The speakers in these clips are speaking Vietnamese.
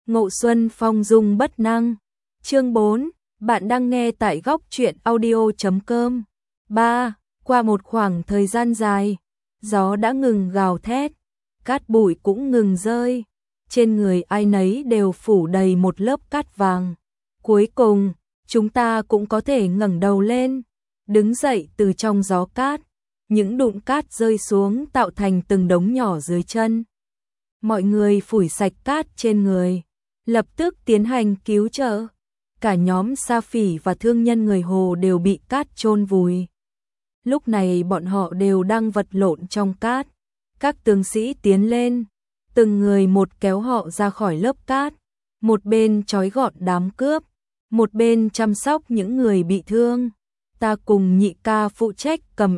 Ngộ xuân phong dung bất năng. Chương 4, bạn đang nghe tại góc truyện audio.com. 3. Qua một khoảng thời gian dài, gió đã ngừng gào thét, cát bụi cũng ngừng rơi, trên người ai nấy đều phủ đầy một lớp cát vàng. Cuối cùng, chúng ta cũng có thể ngẩng đầu lên, đứng dậy từ trong gió cát, những đụn cát rơi xuống tạo thành từng đống nhỏ dưới chân. Mọi người phủi sạch cát trên người, lập tức tiến hành cứu trợ. Cả nhóm Sa Phỉ và thương nhân người Hồ đều bị cát chôn vùi. Lúc này bọn họ đều đang vật lộn trong cát. Các tướng sĩ tiến lên, từng người một kéo họ ra khỏi lớp cát, một bên trói gọn đám cướp, một bên chăm sóc những người bị thương. Ta cùng nhị ca phụ trách cầm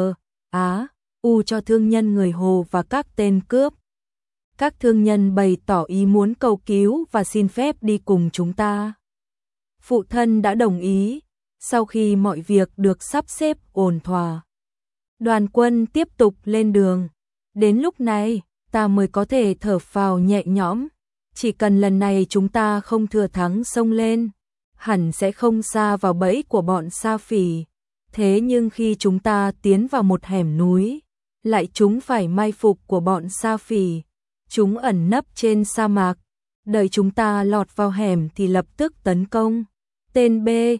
M.A.U cho thương nhân người Hồ và các tên cướp. Các thương nhân bày tỏ ý muốn cầu cứu và xin phép đi cùng chúng ta. Phụ thân đã đồng ý, sau khi mọi việc được sắp xếp ổn thỏa. Đoàn quân tiếp tục lên đường. Đến lúc này, ta mới có thể thở phào nhẹ nhõm. Chỉ cần lần này chúng ta không thừa thắng xông lên, hẳn sẽ không sa vào bẫy của bọn Sa Phỉ. Thế nhưng khi chúng ta tiến vào một hẻm núi, lại chúng phải mai phục của bọn Sa Phỉ. Chúng ẩn nấp trên sa mạc, đợi chúng ta lọt vào hẻm thì lập tức tấn công. Tên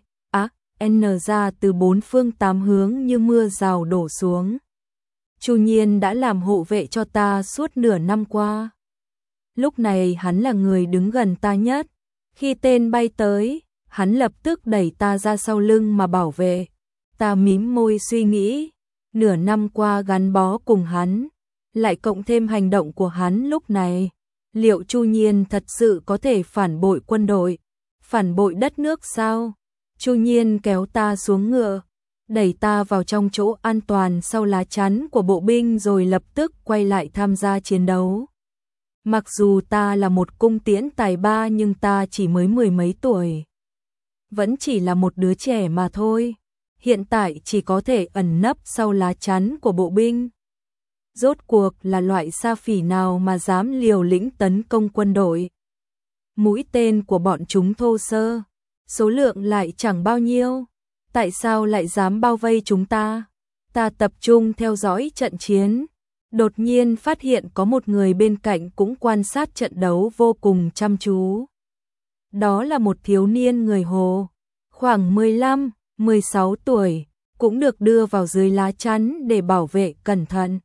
B.A.N ra từ bốn phương tám hướng như mưa rào đổ xuống. Chu Nhiên đã làm hộ vệ cho ta suốt nửa năm qua. Lúc này hắn là người đứng gần ta nhất. Khi tên bay tới, hắn lập tức đẩy ta ra sau lưng mà bảo vệ. Ta mím môi suy nghĩ, nửa năm qua gắn bó cùng hắn, lại cộng thêm hành động của hắn lúc này, liệu Chu Nhiên thật sự có thể phản bội quân đội, phản bội đất nước sao? Chu Nhiên kéo ta xuống ngựa, đẩy ta vào trong chỗ an toàn sau lá chắn của bộ binh rồi lập tức quay lại tham gia chiến đấu. Mặc dù ta là một cung tiễn tài ba nhưng ta chỉ mới mười mấy tuổi, vẫn chỉ là một đứa trẻ mà thôi, hiện tại chỉ có thể ẩn nấp sau lá chắn của bộ binh. Rốt cuộc là loại Sa Phỉ nào mà dám liều lĩnh tấn công quân đội? Mũi tên của bọn chúng thô sơ, số lượng lại chẳng bao nhiêu, tại sao lại dám bao vây chúng ta? Ta tập trung theo dõi trận chiến, đột nhiên phát hiện có một người bên cạnh cũng quan sát trận đấu vô cùng chăm chú. Đó là một thiếu niên người Hồ, khoảng 15, 16 tuổi, cũng được đưa vào dưới lá chắn để bảo vệ cẩn thận.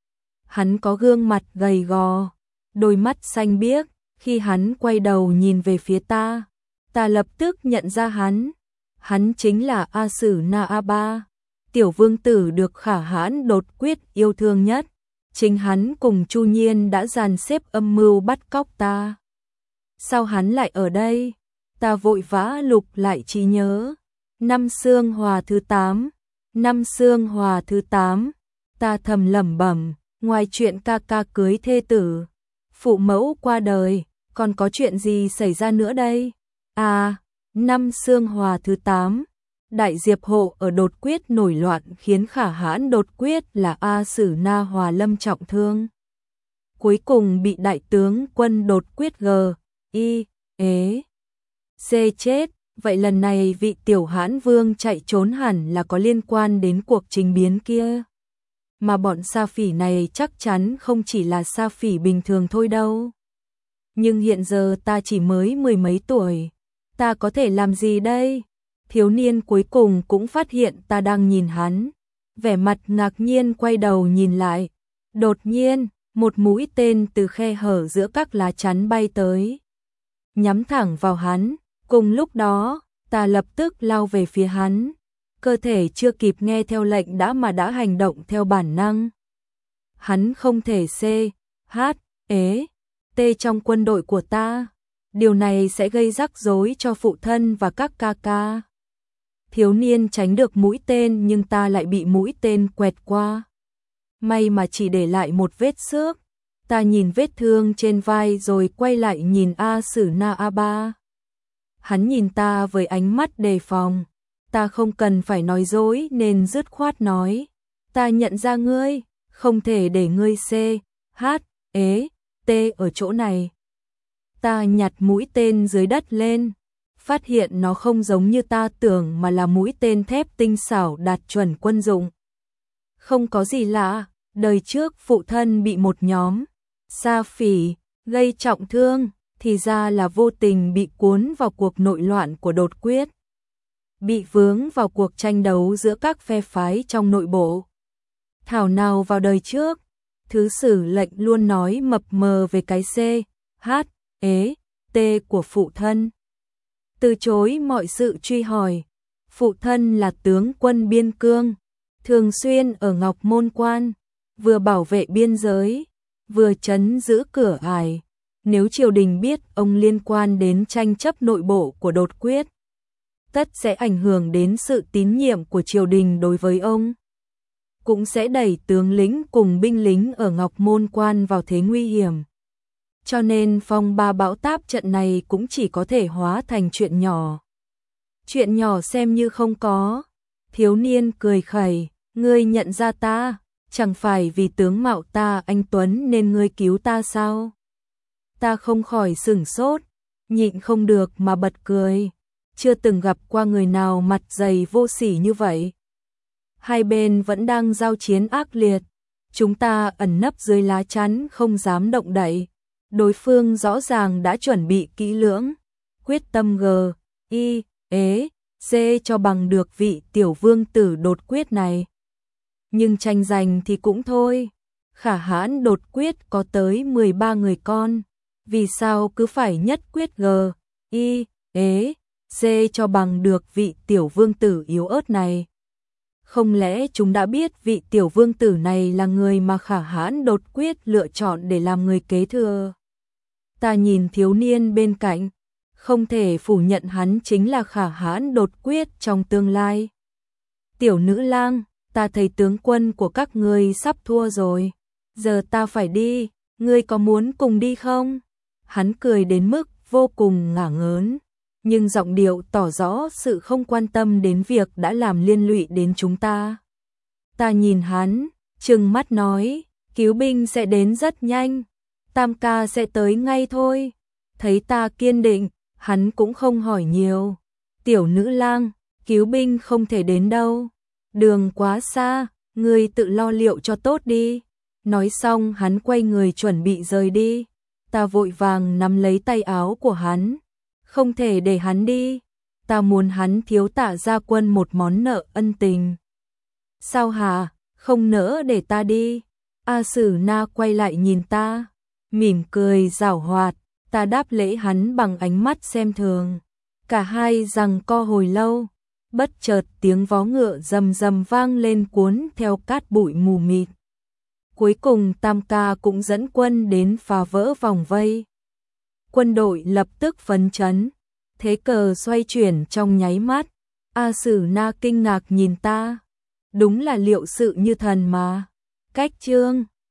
Hắn có gương mặt gầy gò, đôi mắt xanh biếc, khi hắn quay đầu nhìn về phía ta, ta lập tức nhận ra hắn. Hắn chính là A Sử Na A Ba, tiểu vương tử được Khả Hãn đột quyết yêu thương nhất. Chính hắn cùng Chu Nhiên đã dàn xếp âm mưu bắt cóc ta. Sao hắn lại ở đây? Ta vội vã lục lại trí nhớ. Năm Xương Hòa thứ 8, năm Xương Hòa thứ 8, ta thầm lẩm bẩm. Ngoài chuyện ca ca cưới thê tử, phụ mẫu qua đời, còn có chuyện gì xảy ra nữa đây? À, năm Xương Hòa thứ 8, Đại Diệp Hộ ở đột quyết nổi loạn khiến Khả Hãn đột quyết là A Sử Na Hòa Lâm trọng thương. Cuối cùng bị đại tướng quân đột quyết G.I.E.C chết. Vậy lần này vị tiểu Hãn Vương chạy trốn hẳn là có liên quan đến cuộc chính biến kia. Mà bọn Sa Phỉ này chắc chắn không chỉ là Sa Phỉ bình thường thôi đâu. Nhưng hiện giờ ta chỉ mới mười mấy tuổi, ta có thể làm gì đây? Thiếu niên cuối cùng cũng phát hiện ta đang nhìn hắn, vẻ mặt ngạc nhiên quay đầu nhìn lại. Đột nhiên, một mũi tên từ khe hở giữa các lá chắn bay tới, nhắm thẳng vào hắn. Cùng lúc đó, ta lập tức lao về phía hắn. Cơ thể chưa kịp nghe theo lệnh đã hành động theo bản năng. Hắn không thể C.H.E.T trong quân đội của ta. Điều này sẽ gây rắc rối cho phụ thân và các ca ca. Thiếu niên tránh được mũi tên nhưng ta lại bị mũi tên quẹt qua. May mà chỉ để lại một vết xước. Ta nhìn vết thương trên vai rồi quay lại nhìn A Sử Na A Ba. Hắn nhìn ta với ánh mắt đề phòng. Ta không cần phải nói dối nên dứt khoát nói. Ta nhận ra ngươi, không thể để ngươi C.H.E.T ở chỗ này. Ta nhặt mũi tên dưới đất lên, phát hiện nó không giống như ta tưởng mà là mũi tên thép tinh xảo đạt chuẩn quân dụng. Không có gì lạ, đời trước phụ thân bị một nhóm sa phỉ gây trọng thương, thì ra là vô tình bị cuốn vào cuộc nội loạn của Đột Quyết, bị vướng vào cuộc tranh đấu giữa các phe phái trong nội bộ. Thảo nào vào đời trước, thứ sử lệnh luôn nói mập mờ về cái C, H, E, T của phụ thân. Từ chối mọi sự truy hỏi. Phụ thân là tướng quân biên cương, thường xuyên ở Ngọc Môn Quan, vừa bảo vệ biên giới, vừa trấn giữ cửa ải. Nếu triều đình biết ông liên quan đến tranh chấp nội bộ của Đột Quyết, tất sẽ ảnh hưởng đến sự tín nhiệm của triều đình đối với ông. Cũng sẽ đẩy tướng lĩnh cùng binh lính ở Ngọc Môn Quan vào thế nguy hiểm. Cho nên phong ba bão táp trận này cũng chỉ có thể hóa thành chuyện nhỏ. Chuyện nhỏ xem như không có. Thiếu niên cười khẩy, ngươi nhận ra ta, chẳng phải vì tướng mạo ta anh tuấn nên ngươi cứu ta sao? Ta không khỏi sửng sốt, nhịn không được mà bật cười. Chưa từng gặp qua người nào mặt dày vô sỉ như vậy. Hai bên vẫn đang giao chiến ác liệt, chúng ta ẩn nấp dưới lá chắn không dám động đậy. Đối phương rõ ràng đã chuẩn bị kỹ lưỡng, quyết tâm G, I, E, C cho bằng được vị tiểu vương tử Đột Quyết này. Nhưng tranh giành thì cũng thôi, Khả Hãn Đột Quyết có tới 13 người con, vì sao cứ phải nhất quyết G, I, E, C cho bằng được vị tiểu vương tử yếu ớt này? Không lẽ chúng đã biết vị tiểu vương tử này là người mà Khả Hãn Đột Quyết lựa chọn để làm người kế thừa? Ta nhìn thiếu niên bên cạnh, không thể phủ nhận hắn chính là Khả Hãn Đột Quyết trong tương lai. Tiểu nữ lang, ta thấy tướng quân của các ngươi sắp thua rồi, giờ ta phải đi, ngươi có muốn cùng đi không? Hắn cười đến mức vô cùng ngả ngớn, nhưng giọng điệu tỏ rõ sự không quan tâm đến việc đã làm liên lụy đến chúng ta. Ta nhìn hắn, trừng mắt nói, cứu binh sẽ đến rất nhanh, Tam ca sẽ tới ngay thôi. Thấy ta kiên định, hắn cũng không hỏi nhiều. Tiểu nữ lang, cứu binh không thể đến đâu, đường quá xa, ngươi tự lo liệu cho tốt đi. Nói xong hắn quay người chuẩn bị rời đi. Ta vội vàng nắm lấy tay áo của hắn, không thể để hắn đi, ta muốn hắn thiếu Tạ gia quân một món nợ ân tình. Sao hả, không nỡ để ta đi? A Sử Na quay lại nhìn ta, mỉm cười giảo hoạt. Ta đáp lễ hắn bằng ánh mắt xem thường. Cả hai giằng co hồi lâu, bất chợt tiếng vó ngựa rầm rầm vang lên cuốn theo cát bụi mù mịt. Cuối cùng Tam ca cũng dẫn quân đến phá vỡ vòng vây. Quân đội lập tức phấn chấn, thế cờ xoay chuyển trong nháy mắt. A Sử Na kinh ngạc nhìn ta, đúng là liệu sự như thần mà. Cách chương